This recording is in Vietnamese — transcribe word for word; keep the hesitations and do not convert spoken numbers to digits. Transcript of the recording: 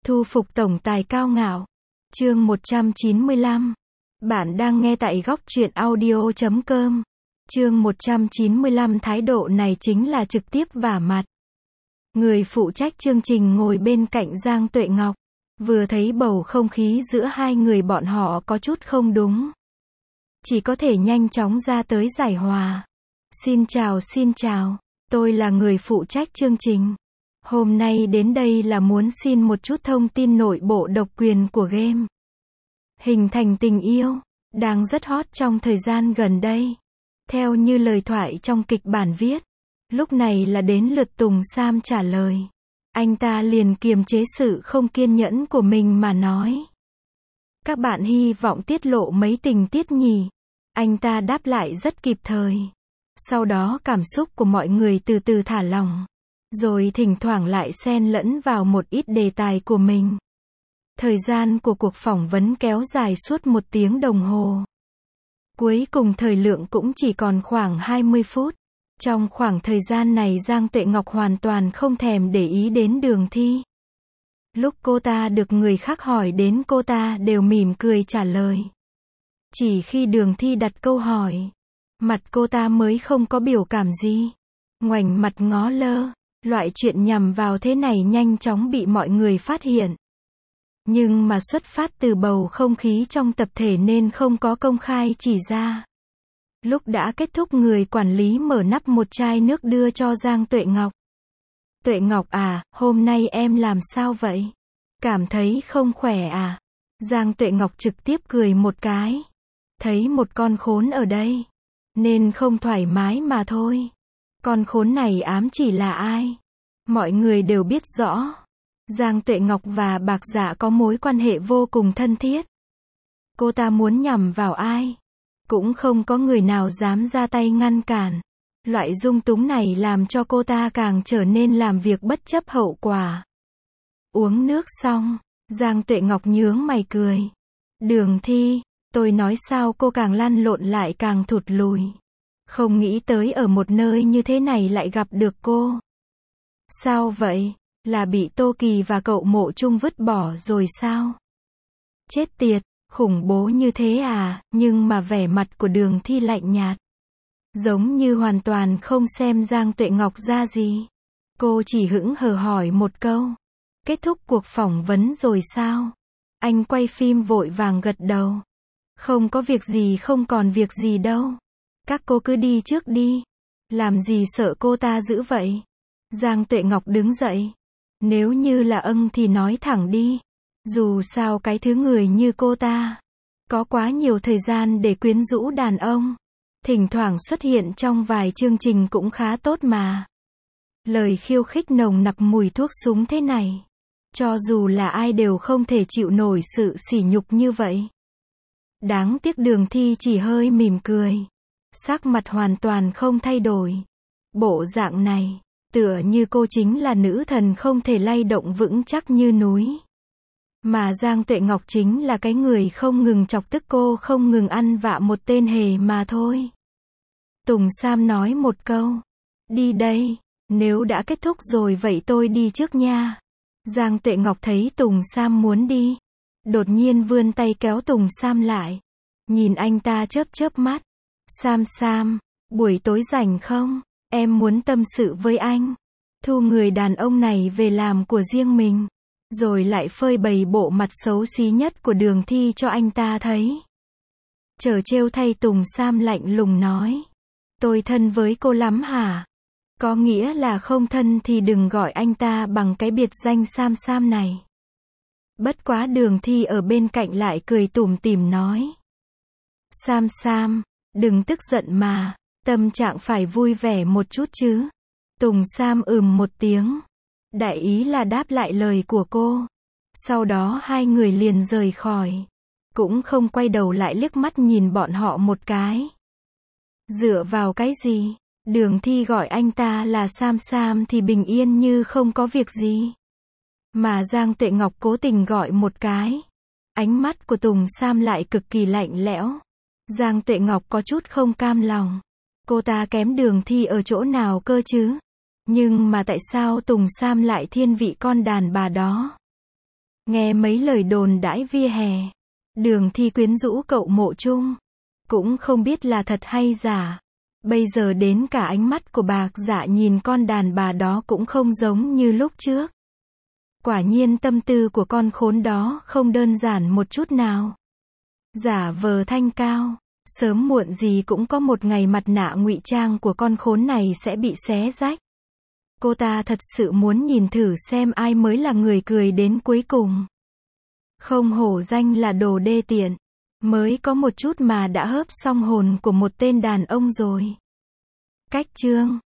Thu phục tổng tài cao ngạo. Chương một trăm chín mươi lăm. Bạn đang nghe tại góc truyện audio chấm com. Chương một trăm chín mươi lăm. Thái độ này chính là trực tiếp vả mặt. Người phụ trách chương trình ngồi bên cạnh Giang Tuệ Ngọc. Vừa thấy bầu không khí giữa hai người bọn họ có chút không đúng. Chỉ có thể nhanh chóng ra tới giải hòa. Xin chào xin chào. Tôi là người phụ trách chương trình. Hôm nay đến đây là muốn xin một chút thông tin nội bộ độc quyền của game. Hình thành tình yêu, đang rất hot trong thời gian gần đây. Theo như lời thoại trong kịch bản viết, lúc này là đến lượt Tùng Sam trả lời. Anh ta liền kiềm chế sự không kiên nhẫn của mình mà nói. Các bạn hy vọng tiết lộ mấy tình tiết nhỉ? Anh ta đáp lại rất kịp thời. Sau đó cảm xúc của mọi người từ từ thả lỏng. Rồi thỉnh thoảng lại xen lẫn vào một ít đề tài của mình. Thời gian của cuộc phỏng vấn kéo dài suốt một tiếng đồng hồ. Cuối cùng thời lượng cũng chỉ còn khoảng hai mươi phút. Trong khoảng thời gian này Giang Tuệ Ngọc hoàn toàn không thèm để ý đến Đường Thi. Lúc cô ta được người khác hỏi đến cô ta đều mỉm cười trả lời. Chỉ khi Đường Thi đặt câu hỏi, mặt cô ta mới không có biểu cảm gì. Ngoảnh mặt ngó lơ. Loại chuyện nhằm vào thế này nhanh chóng bị mọi người phát hiện. Nhưng mà xuất phát từ bầu không khí trong tập thể nên không có công khai chỉ ra. Lúc đã kết thúc người quản lý mở nắp một chai nước đưa cho Giang Tuệ Ngọc. Tuệ Ngọc à, hôm nay em làm sao vậy? Cảm thấy không khỏe à? Giang Tuệ Ngọc trực tiếp cười một cái. Thấy một con khốn ở đây. Nên không thoải mái mà thôi. Con khốn này ám chỉ là ai? Mọi người đều biết rõ. Giang Tuệ Ngọc và Bạc Dạ có mối quan hệ vô cùng thân thiết. Cô ta muốn nhằm vào ai? Cũng không có người nào dám ra tay ngăn cản. Loại dung túng này làm cho cô ta càng trở nên làm việc bất chấp hậu quả. Uống nước xong, Giang Tuệ Ngọc nhướng mày cười. Đường Thi, tôi nói sao cô càng lăn lộn lại càng thụt lùi. Không nghĩ tới ở một nơi như thế này lại gặp được cô. Sao vậy? Là bị Tô Kỳ và cậu Mộ Trung vứt bỏ rồi sao? Chết tiệt, khủng bố như thế à? Nhưng mà vẻ mặt của Đường Thi lạnh nhạt. Giống như hoàn toàn không xem Giang Tuệ Ngọc ra gì. Cô chỉ hững hờ hỏi một câu. Kết thúc cuộc phỏng vấn rồi sao? Anh quay phim vội vàng gật đầu. Không có việc gì, không còn việc gì đâu. Các cô cứ đi trước đi. Làm gì sợ cô ta giữ vậy? Giang Tuệ Ngọc đứng dậy. Nếu như là ân thì nói thẳng đi. Dù sao cái thứ người như cô ta có quá nhiều thời gian để quyến rũ đàn ông. Thỉnh thoảng xuất hiện trong vài chương trình cũng khá tốt mà. Lời khiêu khích nồng nặc mùi thuốc súng thế này. Cho dù là ai đều không thể chịu nổi sự sỉ nhục như vậy. Đáng tiếc Đường Thi chỉ hơi mỉm cười. Sắc mặt hoàn toàn không thay đổi. Bộ dạng này, tựa như cô chính là nữ thần không thể lay động vững chắc như núi. Mà Giang Tuệ Ngọc chính là cái người không ngừng chọc tức cô, không ngừng ăn vạ một tên hề mà thôi. Tùng Sam nói một câu. Đi đây, nếu đã kết thúc rồi vậy tôi đi trước nha. Giang Tuệ Ngọc thấy Tùng Sam muốn đi. Đột nhiên vươn tay kéo Tùng Sam lại. Nhìn anh ta chớp chớp mắt. Sam Sam, buổi tối rảnh không? Em muốn tâm sự với anh. Thu người đàn ông này về làm của riêng mình. Rồi lại phơi bày bộ mặt xấu xí nhất của Đường Thi cho anh ta thấy. Chở trêu thay Tùng Sam lạnh lùng nói. Tôi thân với cô lắm hả? Có nghĩa là không thân thì đừng gọi anh ta bằng cái biệt danh Sam Sam này. Bất quá Đường Thi ở bên cạnh lại cười tủm tỉm nói. Sam Sam, đừng tức giận mà, tâm trạng phải vui vẻ một chút chứ. Tùng Sam ừm một tiếng. Đại ý là đáp lại lời của cô. Sau đó hai người liền rời khỏi. Cũng không quay đầu lại liếc mắt nhìn bọn họ một cái. Dựa vào cái gì? Đường Thi gọi anh ta là Sam Sam thì bình yên như không có việc gì. Mà Giang Tuệ Ngọc cố tình gọi một cái. Ánh mắt của Tùng Sam lại cực kỳ lạnh lẽo. Giang Tuệ Ngọc có chút không cam lòng. Cô ta kém Đường Thi ở chỗ nào cơ chứ? Nhưng mà tại sao Tùng Sam lại thiên vị con đàn bà đó? Nghe mấy lời đồn đãi vỉa hè. Đường Thi quyến rũ cậu Mộ Trung. Cũng không biết là thật hay giả. Bây giờ đến cả ánh mắt của Bạc Dạ nhìn con đàn bà đó cũng không giống như lúc trước. Quả nhiên tâm tư của con khốn đó không đơn giản một chút nào. Giả vờ thanh cao, sớm muộn gì cũng có một ngày mặt nạ ngụy trang của con khốn này sẽ bị xé rách. Cô ta thật sự muốn nhìn thử xem ai mới là người cười đến cuối cùng. Không hổ danh là đồ đê tiện. Mới có một chút mà đã hớp xong hồn của một tên đàn ông rồi. Cách chương